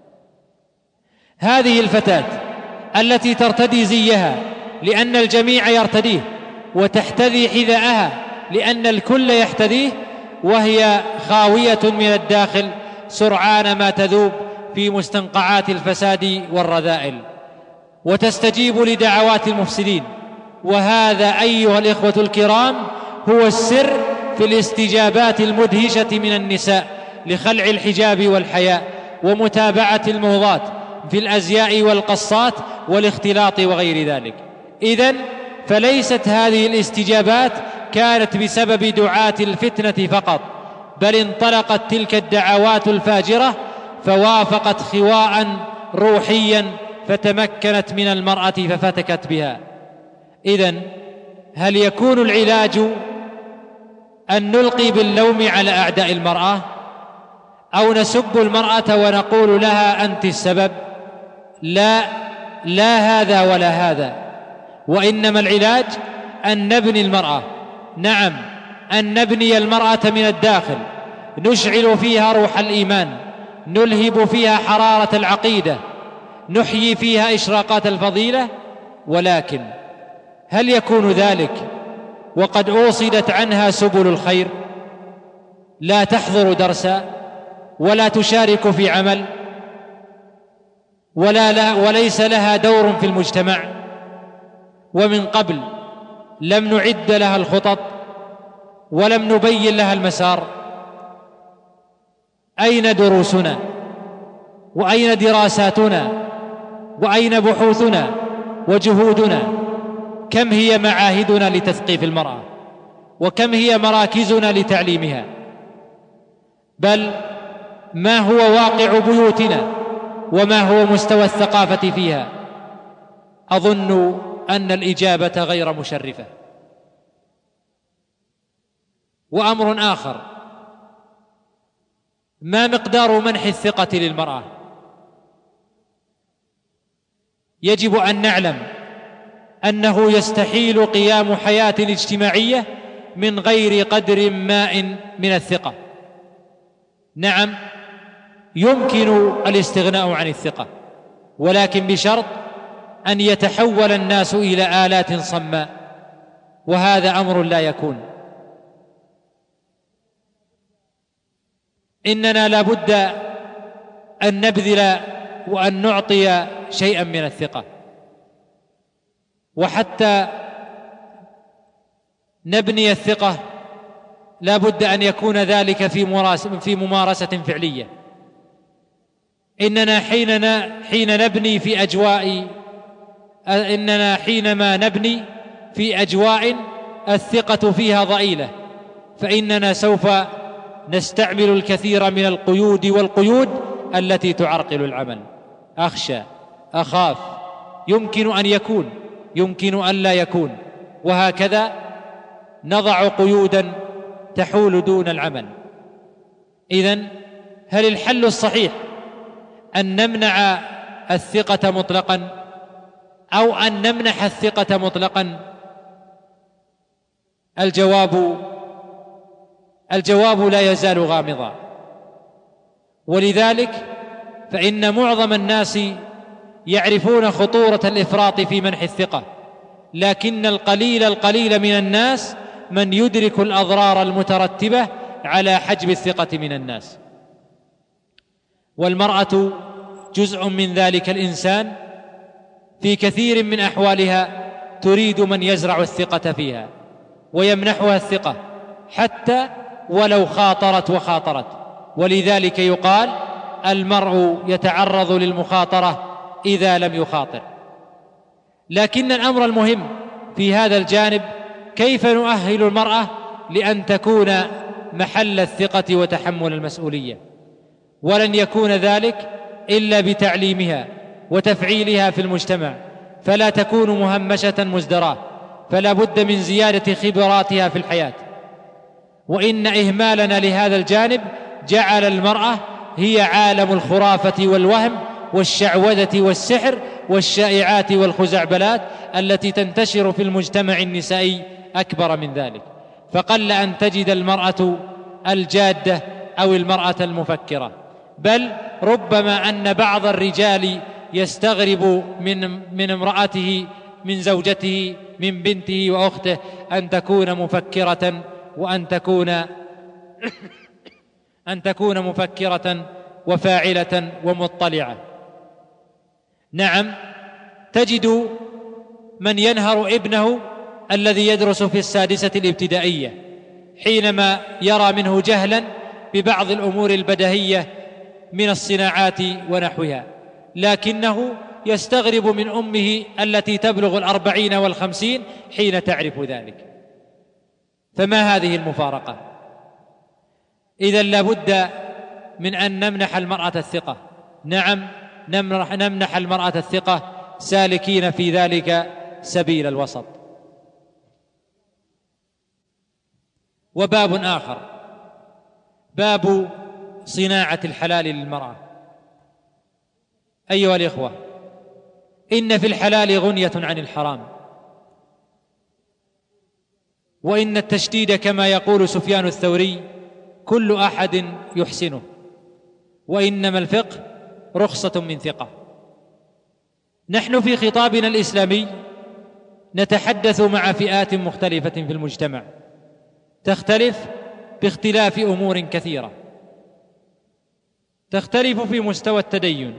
هذه الفتاة التي ترتدي زيها لأن الجميع يرتديه وتحتذي حذاءها لأن الكل يحتذيه، وهي خاوية من الداخل سرعان ما تذوب في مستنقعات الفساد والرذائل وتستجيب لدعوات المفسدين. وهذا أيها الإخوة الكرام هو السر في الاستجابات المدهشة من النساء لخلع الحجاب والحياء ومتابعة الموضات في الأزياء والقصات والاختلاط وغير ذلك. إذن فليست هذه الاستجابات كانت بسبب دعاة الفتنة فقط، بل انطلقت تلك الدعوات الفاجرة فوافقت خواء روحيا فتمكنت من المرأة ففتكت بها. إذن هل يكون العلاج أن نلقي باللوم على أعداء المرأة أو نسب المرأة ونقول لها أنت السبب؟ لا هذا ولا هذا، وإنما العلاج أن نبني المرأة، نعم أن نبني المرأة من الداخل، نشعل فيها روح الإيمان، نلهب فيها حرارة العقيدة، نحيي فيها إشراقات الفضيلة. ولكن هل يكون ذلك وقد أوصدت عنها سبل الخير، لا تحضر درسا ولا تشارك في عمل وليس لها دور في المجتمع، ومن قبل لم نعد لها الخطط ولم نبين لها المسار؟ أين دروسنا وأين دراساتنا وأين بحوثنا وجهودنا؟ كم هي معاهدنا لتثقيف المرأة وكم هي مراكزنا لتعليمها؟ بل ما هو واقع بيوتنا وما هو مستوى الثقافة فيها؟ أظن أن الإجابة غير مشرفة. وأمر آخر، ما مقدار منح الثقة للمرأة؟ يجب أن نعلم أنه يستحيل قيام حياة اجتماعية من غير قدر ماء من الثقة. نعم يمكن الاستغناء عن الثقة، ولكن بشرط أن يتحول الناس إلى آلات صماء، وهذا أمر لا يكون. إننا لا بد أن نبذل وأن نعطي شيئا من الثقة، وحتى نبني الثقة لا بد أن يكون ذلك في ممارسة فعلية. إننا حينما نبني في أجواء الثقة فيها ضئيلة فإننا سوف نستعمل الكثير من القيود والقيود التي تعرقل العمل. أخشى، أخاف، يمكن أن يكون، يمكن أن لا يكون، وهكذا نضع قيودا تحول دون العمل. إذن هل الحل الصحيح أن نمنع الثقة مطلقا أو أن نمنح الثقة مطلقا؟ الجواب لا يزال غامضا. ولذلك فإن معظم الناس يعرفون خطورة الإفراط في منح الثقة، لكن القليل من الناس من يدرك الأضرار المترتبة على حجب الثقة من الناس. والمرأة جزء من ذلك الإنسان، في كثير من أحوالها تريد من يزرع الثقة فيها ويمنحها الثقة حتى ولو خاطرت. ولذلك يقال المرء يتعرض للمخاطرة إذا لم يخاطر. لكن الأمر المهم في هذا الجانب كيف نؤهل المرأة لأن تكون محل الثقة وتحمل المسؤولية، ولن يكون ذلك إلا بتعليمها وتفعيلها في المجتمع، فلا تكون مهمشة مزدراة، فلا بد من زيادة خبراتها في الحياة. وإن إهمالنا لهذا الجانب جعل المرأة هي عالم الخرافة والوهم والشعوذة والسحر والشائعات والخزعبلات التي تنتشر في المجتمع النسائي أكبر من ذلك. فقل أن تجد المرأة الجادة أو المرأة المفكرة، بل ربما أن بعض الرجال يستغرب من امرأته، من زوجته، من بنته وأخته أن تكون مفكرة أن تكون مفكرة وفاعلة ومطلعة. نعم، تجد من ينهر ابنه الذي يدرس في السادسة الابتدائية حينما يرى منه جهلا ببعض الأمور البديهية من الصناعات ونحوها، لكنه يستغرب من أمه التي تبلغ 40 و50 حين تعرف ذلك. فما هذه المفارقة؟ إذن لابد من أن نمنح المرأة الثقة. نعم، نمنح المرأة الثقة سالكين في ذلك سبيل الوسط. وباب آخر، باب صناعة الحلال للمرأة. أيها الإخوة، إن في الحلال غنية عن الحرام، وإن التشديد كما يقول سفيان الثوري كل أحد يحسنه، وإنما الفقه رخصة من ثقة. نحن في خطابنا الإسلامي نتحدث مع فئات مختلفة في المجتمع، تختلف باختلاف أمور كثيرة، تختلف في مستوى التدين،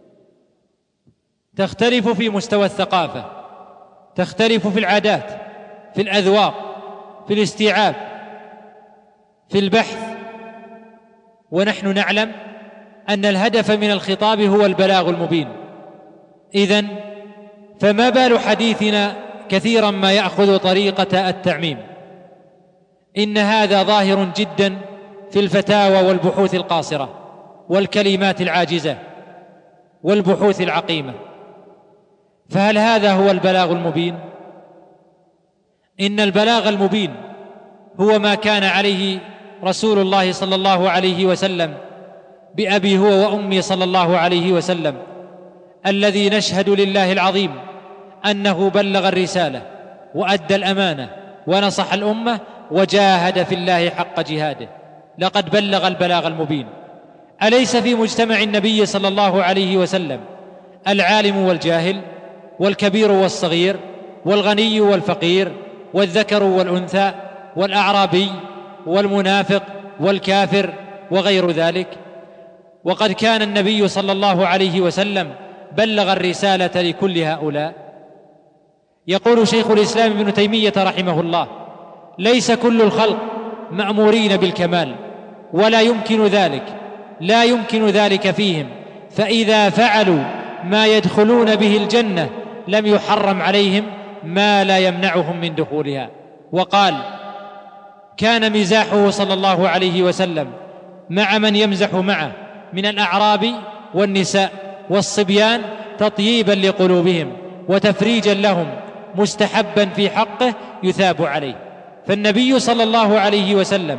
تختلف في مستوى الثقافة، تختلف في العادات، في الأذواق، في الاستيعاب، في البحث. ونحن نعلم أن الهدف من الخطاب هو البلاغ المبين. إذن فما بال حديثنا كثيرا ما يأخذ طريقة التعميم؟ إن هذا ظاهر جدا في الفتاوى والبحوث القاصرة والكلمات العاجزة والبحوث العقيمة. فهل هذا هو البلاغ المبين؟ إن البلاغ المبين هو ما كان عليه رسول الله صلى الله عليه وسلم بأبي هو وأمي صلى الله عليه وسلم، الذي نشهد لله العظيم أنه بلغ الرسالة وأدى الأمانة ونصح الأمة وجاهد في الله حق جهاده. لقد بلغ البلاغ المبين. أليس في مجتمع النبي صلى الله عليه وسلم العالم والجاهل والكبير والصغير والغني والفقير والذكر والأنثى والأعرابي والمنافق والكافر وغير ذلك؟ وقد كان النبي صلى الله عليه وسلم بلغ الرسالة لكل هؤلاء. يقول شيخ الإسلام ابن تيمية رحمه الله: ليس كل الخلق مأمورين بالكمال، ولا يمكن ذلك، لا يمكن ذلك فيهم، فإذا فعلوا ما يدخلون به الجنة لم يحرم عليهم ما لا يمنعهم من دخولها. وقال: كان مزاحه صلى الله عليه وسلم مع من يمزح معه من الأعراب والنساء والصبيان تطييبا لقلوبهم وتفريجا لهم، مستحبا في حقه يثاب عليه. فالنبي صلى الله عليه وسلم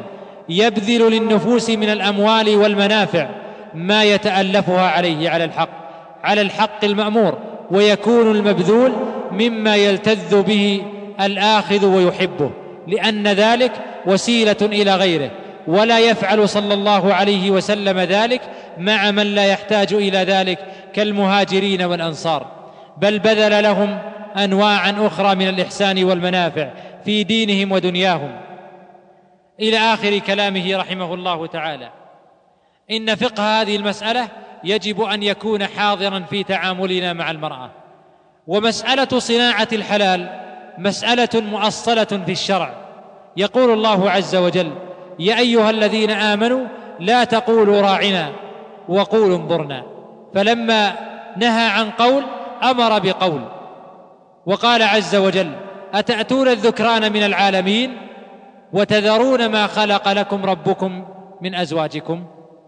يبذل للنفوس من الأموال والمنافع ما يتألفها عليه على الحق المأمور، ويكون المبذول مما يلتذ به الآخذ ويحبه، لأن ذلك وسيلة إلى غيره، ولا يفعل صلى الله عليه وسلم ذلك مع من لا يحتاج إلى ذلك كالمهاجرين والأنصار، بل بذل لهم أنواعا أخرى من الإحسان والمنافع في دينهم ودنياهم، إلى آخر كلامه رحمه الله تعالى. إن فقه هذه المسألة يجب أن يكون حاضرا في تعاملنا مع المرأة. ومسألة صناعة الحلال مسألة مؤصلة في الشرع. يقول الله عز وجل: يا أيها الذين آمنوا لا تقولوا راعنا وقولوا انظرنا. فلما نهى عن قول أمر بقول، وقال عز وجل: أتأتون الذكران من العالمين وتذرون ما خلق لكم ربكم من أزواجكم.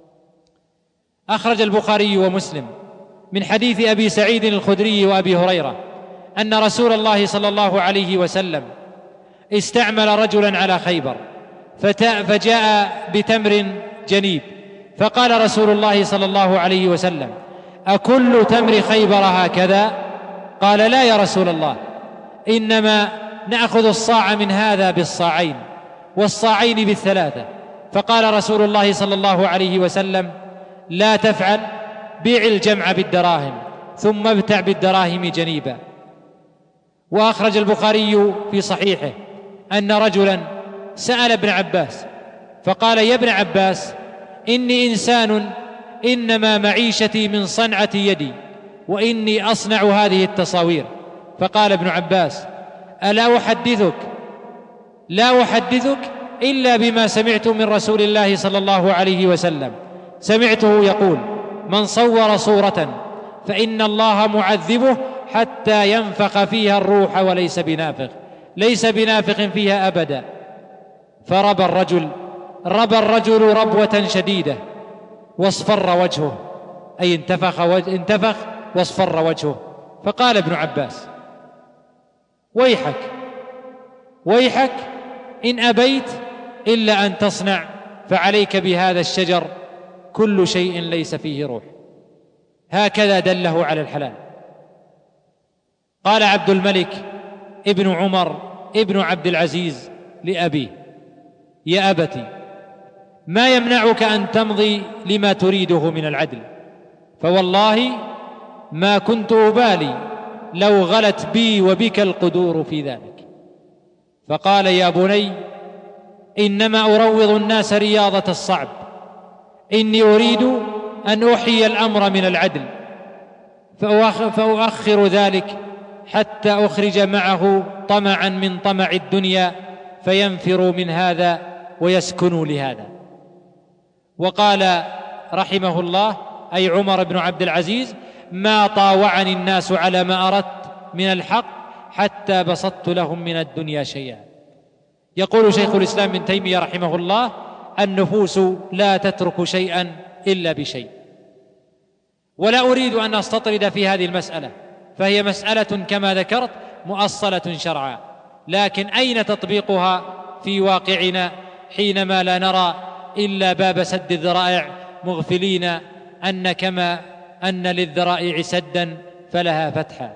أخرج البخاري ومسلم من حديث أبي سعيد الخدري وأبي هريرة أن رسول الله صلى الله عليه وسلم استعمل رجلا على خيبر فجاء بتمر جنيب، فقال رسول الله صلى الله عليه وسلم: أكل تمر خيبر هكذا؟ قال: لا يا رسول الله، إنما نأخذ الصاع من هذا بالصاعين والصاعين بالثلاثة. فقال رسول الله صلى الله عليه وسلم: لا تفعل، بيع الجمع بالدراهم ثم ابتع بالدراهم جنيبا. وأخرج البخاري في صحيحه أن رجلا سأل ابن عباس فقال: يا ابن عباس، إني إنسان إنما معيشتي من صنعة يدي وإني أصنع هذه التصاوير. فقال ابن عباس: ألا أحدثك لا أحدثك إلا بما سمعت من رسول الله صلى الله عليه وسلم، سمعته يقول: من صور صورة فإن الله معذبه حتى ينفخ فيها الروح وليس بنافخ، ليس بنافخ فيها أبدا. فربى الرجل ربوة شديدة واصفر وجهه، أي انتفخ واصفر وجهه. فقال ابن عباس: ويحك إن أبيت إلا أن تصنع، فعليك بهذا الشجر، كل شيء ليس فيه روح. هكذا دله على الحلال. قال عبد الملك ابن عمر ابن عبد العزيز لأبيه: يا أبتي، ما يمنعك أن تمضي لما تريده من العدل، فوالله ما كنت أبالي لو غلت بي وبك القدور في ذلك. فقال: يا بني، إنما أروض الناس رياضة الصعب، إني أريد أن أحيي الأمر من العدل، فأؤخر ذلك حتى أخرج معه طمعا من طمع الدنيا فينفروا من هذا ويسكنوا لهذا. وقال رحمه الله، أي عمر بن عبد العزيز: ما طاوعني الناس على ما أردت من الحق حتى بسطت لهم من الدنيا شيئا. يقول شيخ الإسلام ابن تيمية رحمه الله: النفوس لا تترك شيئا إلا بشيء. ولا أريد أن أستطرد في هذه المسألة، فهي مسألة كما ذكرت مؤصلة شرعا، لكن أين تطبيقها في واقعنا حينما لا نرى إلا باب سد الذرائع، مغفلين أن كما أن للذرائع سدا فلها فتحا.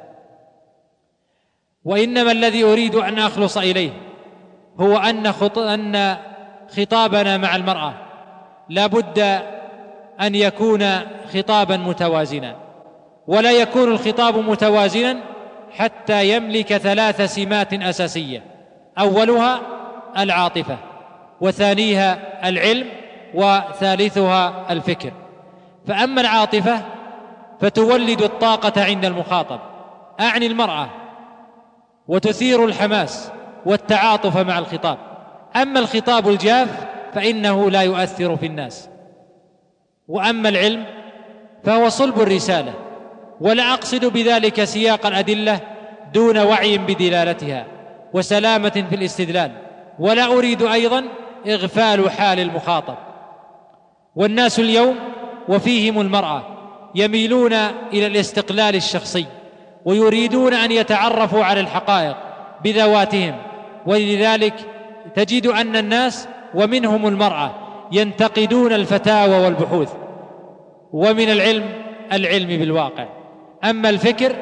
وإنما الذي أريد أن أخلص إليه هو أن خطابنا مع المرأة لا بد أن يكون خطابا متوازنا، ولا يكون الخطاب متوازنا حتى يملك 3 سمات أساسية: أولها العاطفة، وثانيها العلم، وثالثها الفكر. فأما العاطفة فتولد الطاقة عند المخاطب، أعني المرأة، وتثير الحماس والتعاطف مع الخطاب. أما الخطاب الجاف فإنه لا يؤثر في الناس. وأما العلم فهو صلب الرسالة، ولا أقصد بذلك سياق الأدلة دون وعي بدلالتها وسلامة في الاستدلال، ولا أريد أيضا إغفال حال المخاطب. والناس اليوم وفيهم المرأة يميلون إلى الاستقلال الشخصي، ويريدون أن يتعرفوا على الحقائق بذواتهم، ولذلك تجد أن الناس ومنهم المرأة ينتقدون الفتاوى والبحوث، ومن العلم بالواقع. أما الفكر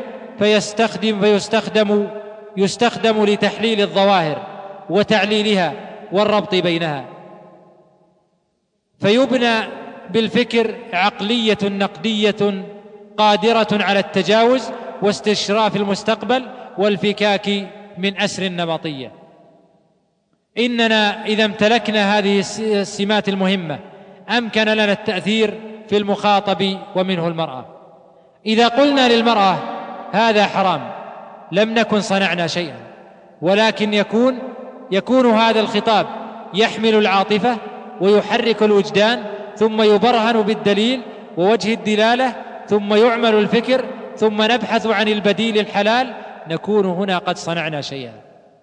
فيستخدم لتحليل الظواهر وتعليلها والربط بينها، فيبنى بالفكر عقلية نقدية قادرة على التجاوز واستشراف المستقبل والفكاك من أسر النمطية. إننا إذا امتلكنا هذه السمات المهمة أمكن لنا التأثير في المخاطب ومنه المرأة. إذا قلنا للمرأة هذا حرام لم نكن صنعنا شيئا، ولكن يكون هذا الخطاب يحمل العاطفة ويحرك الوجدان، ثم يبرهن بالدليل ووجه الدلالة، ثم يعمل الفكر، ثم نبحث عن البديل الحلال، نكون هنا قد صنعنا شيئا.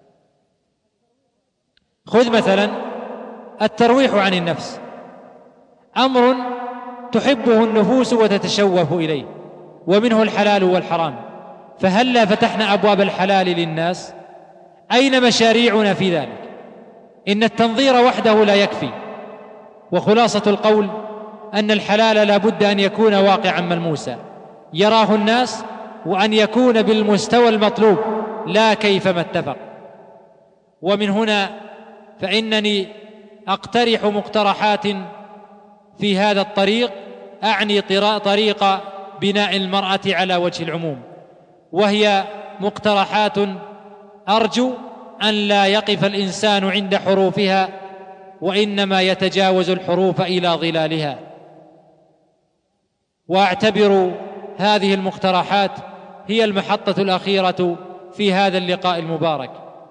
خذ مثلا الترويح عن النفس، أمر تحبه النفوس وتتشوف إليه، ومنه الحلال والحرام، فهلا فتحنا أبواب الحلال للناس؟ أين مشاريعنا في ذلك؟ إن التنظير وحده لا يكفي، وخلاصة القول أن الحلال لا بد أن يكون واقعا ملموسا يراه الناس، وأن يكون بالمستوى المطلوب لا كيفما اتفق. ومن هنا فإنني أقترح مقترحات في هذا الطريق، أعني طريق بناء المرأة على وجه العموم، وهي مقترحات أرجو أن لا يقف الإنسان عند حروفها، وإنما يتجاوز الحروف إلى ظلالها. وأعتبر هذه المقترحات هي المحطة الأخيرة في هذا اللقاء المبارك.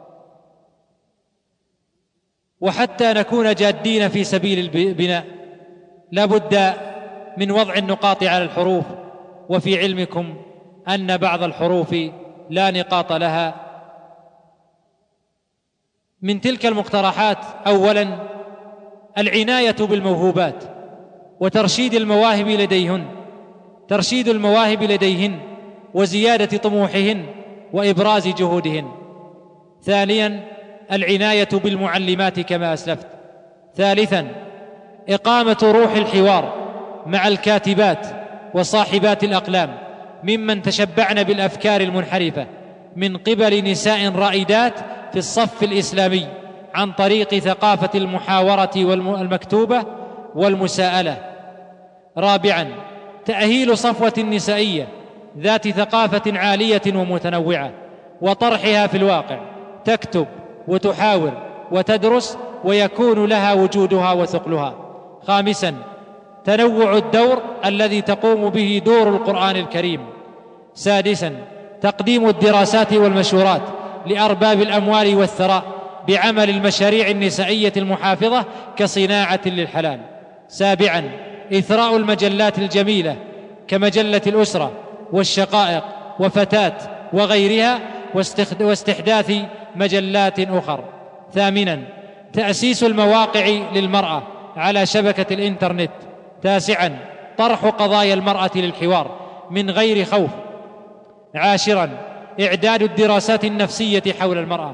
وحتى نكون جادين في سبيل البناء لا بد من وضع النقاط على الحروف، وفي علمكم أن بعض الحروف لا نقاط لها. من تلك المقترحات أولا العناية بالموهوبات وترشيد المواهب لديهن وزيادة طموحهن وإبراز جهودهن. ثانيا العناية بالمعلمات كما أسلفت. ثالثا إقامة روح الحوار مع الكاتبات وصاحبات الأقلام ممن تشبعن بالأفكار المنحرفة من قبل نساء رائدات في الصف الإسلامي عن طريق ثقافة المحاورة المكتوبة والمساءلة. رابعا تأهيل صفوة نسائية ذات ثقافة عالية ومتنوعة وطرحها في الواقع، تكتب وتحاور وتدرس ويكون لها وجودها وثقلها. خامسا تنوع الدور الذي تقوم به دور القرآن الكريم. سادسا تقديم الدراسات والمشورات لأرباب الأموال والثراء بعمل المشاريع النسائية المحافظة كصناعة للحلال. سابعا إثراء المجلات الجميلة كمجلة الأسرة والشقائق وفتاة وغيرها، واستحداث مجلات أخر. ثامنا تأسيس المواقع للمرأة على شبكة الإنترنت. تاسعا طرح قضايا المرأة للحوار من غير خوف. عاشرا إعداد الدراسات النفسية حول المرأة.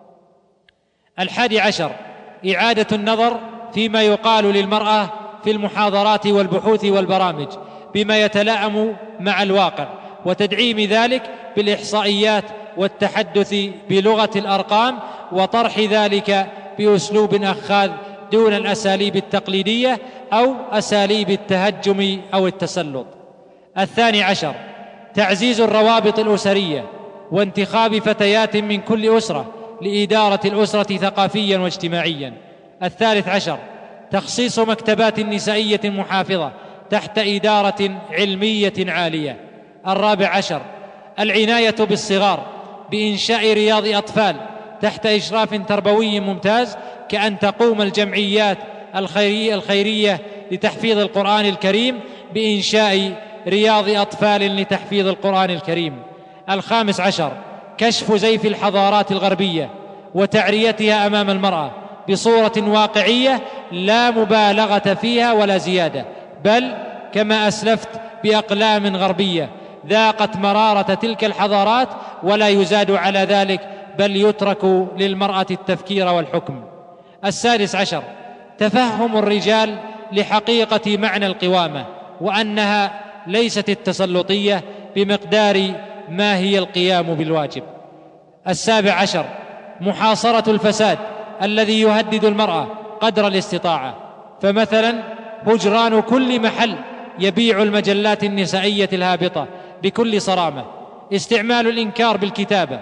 11 إعادة النظر فيما يقال للمرأة في المحاضرات والبحوث والبرامج بما يتلائم مع الواقع، وتدعيم ذلك بالإحصائيات والتحدث بلغة الأرقام، وطرح ذلك بأسلوب أخاذ دون الأساليب التقليدية أو أساليب التهجم أو التسلط. 12 تعزيز الروابط الأسرية وانتخاب فتيات من كل أسرة لإدارة الأسرة ثقافيا واجتماعيا. 13 تخصيص مكتبات نسائية محافظة تحت إدارة علمية عالية. 14 العناية بالصغار بإنشاء رياض أطفال تحت إشراف تربوي ممتاز، كأن تقوم الجمعيات الخيرية لتحفيظ القرآن الكريم بإنشاء رياض أطفال لتحفيظ القرآن الكريم. 15 كشف زيف الحضارات الغربية وتعريتها أمام المرأة بصورة واقعية لا مبالغة فيها ولا زيادة، بل كما أسلفت بأقلام غربية ذاقت مرارة تلك الحضارات ولا يزاد على ذلك، بل يترك للمرأة التفكير والحكم. 16 تفهم الرجال لحقيقة معنى القوامة، وأنها ليست التسلطية بمقدار ما هي القيام بالواجب. 17، محاصرة الفساد الذي يهدد المرأة قدر الاستطاعة، فمثلا هجران كل محل يبيع المجلات النسائية الهابطة بكل صرامة، استعمال الإنكار بالكتابة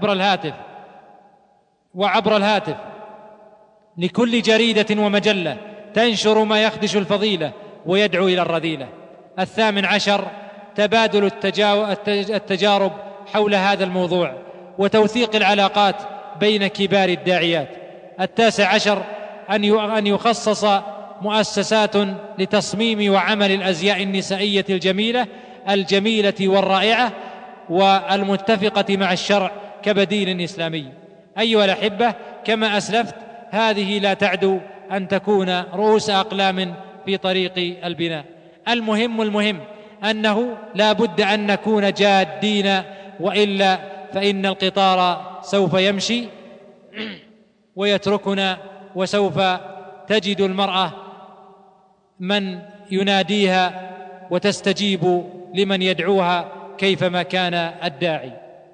عبر الهاتف لكل جريدة ومجلة تنشر ما يخدش الفضيلة ويدعو إلى الرذيلة. 18، تبادل التجارب حول هذا الموضوع وتوثيق العلاقات بين كبار الداعيات. 19، أن يخصص مؤسسات لتصميم وعمل الأزياء النسائية الجميلة والرائعة والمتفقة مع الشرع كبديل إسلامي. أيها الأحبة، كما أسلفت، هذه لا تعدو أن تكون رؤوس أقلام في طريق البناء. المهم أنه لا بد أن نكون جادين، وإلا فإن القطار سوف يمشي ويتركنا، وسوف تجد المرأة من يناديها وتستجيب لمن يدعوها كيفما كان الداعي.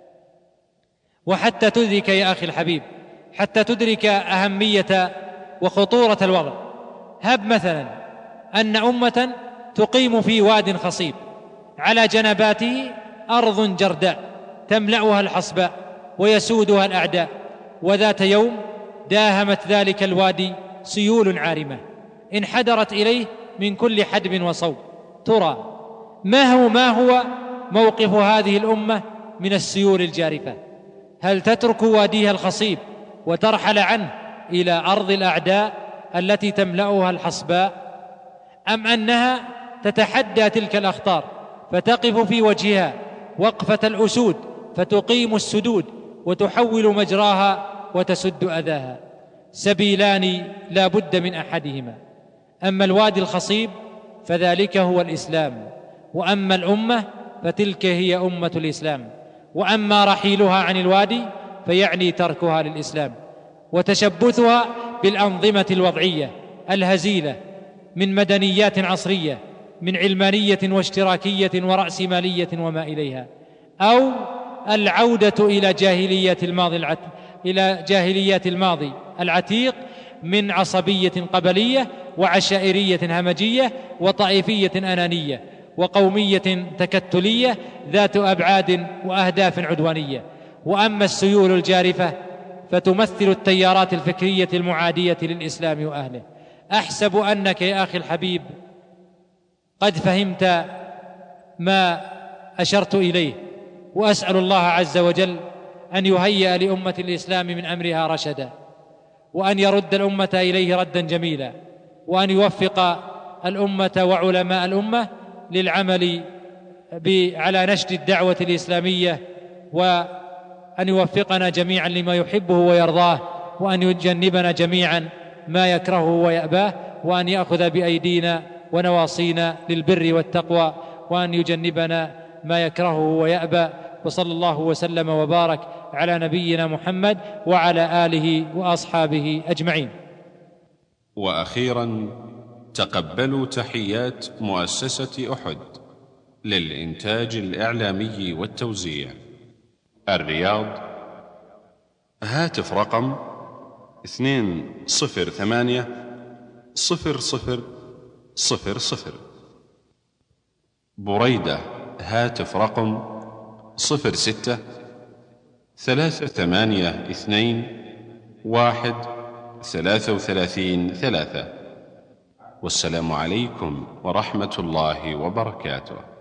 وحتى تدرك يا أخي الحبيب، حتى تدرك أهمية وخطورة الوضع، هب مثلا أن أمة تقيم في واد خصيب على جنباته أرض جرداء تملأها الحصباء ويسودها الأعداء، وذات يوم داهمت ذلك الوادي سيول عارمة انحدرت إليه من كل حدب وصوب. ترى ما هو موقف هذه الأمة من السيول الجارفة؟ هل تترك واديها الخصيب وترحل عنه إلى أرض الأعداء التي تملأها الحصباء، أم أنها تتحدى تلك الأخطار فتقف في وجهها وقفة الأسود فتقيم السدود وتحول مجراها وتسد أذاها؟ سبيلان لا بد من أحدهما. أما الوادي الخصيب فذلك هو الإسلام، وأما الأمة فتلك هي أمة الإسلام. وأما رحيلها عن الوادي فيعني تركها للإسلام وتشبثها بالأنظمة الوضعية الهزيلة من مدنيات عصرية، من علمانية واشتراكية ورأسمالية وما إليها، أو العودة إلى جاهليات الماضي العتيق من عصبية قبلية وعشائرية همجية وطائفية أنانية وقومية تكتلية ذات أبعاد وأهداف عدوانية. وأما السيول الجارفة فتمثل التيارات الفكرية المعادية للإسلام وأهله. أحسب أنك يا أخي الحبيب قد فهمت ما أشرت إليه، وأسأل الله عز وجل أن يهيئ لأمة الإسلام من أمرها رشدا، وأن يرد الأمة إليه ردا جميلا، وأن يوفق الأمة وعلماء الأمة للعمل على نشد الدعوة الإسلامية، وأن يوفقنا جميعا لما يحبه ويرضاه، وأن يجنبنا جميعا ما يكرهه ويأباه، وأن يأخذ بأيدينا ونواصينا للبر والتقوى، وأن يجنبنا ما يكرهه ويأبى. وصلى الله وسلم وبارك على نبينا محمد وعلى آله وأصحابه أجمعين. وأخيرا، تقبلوا تحيات مؤسسة أحد للإنتاج الإعلامي والتوزيع، الرياض. هاتف رقم 2080000. بريدة هاتف رقم 06382133. والسلام عليكم ورحمة الله وبركاته.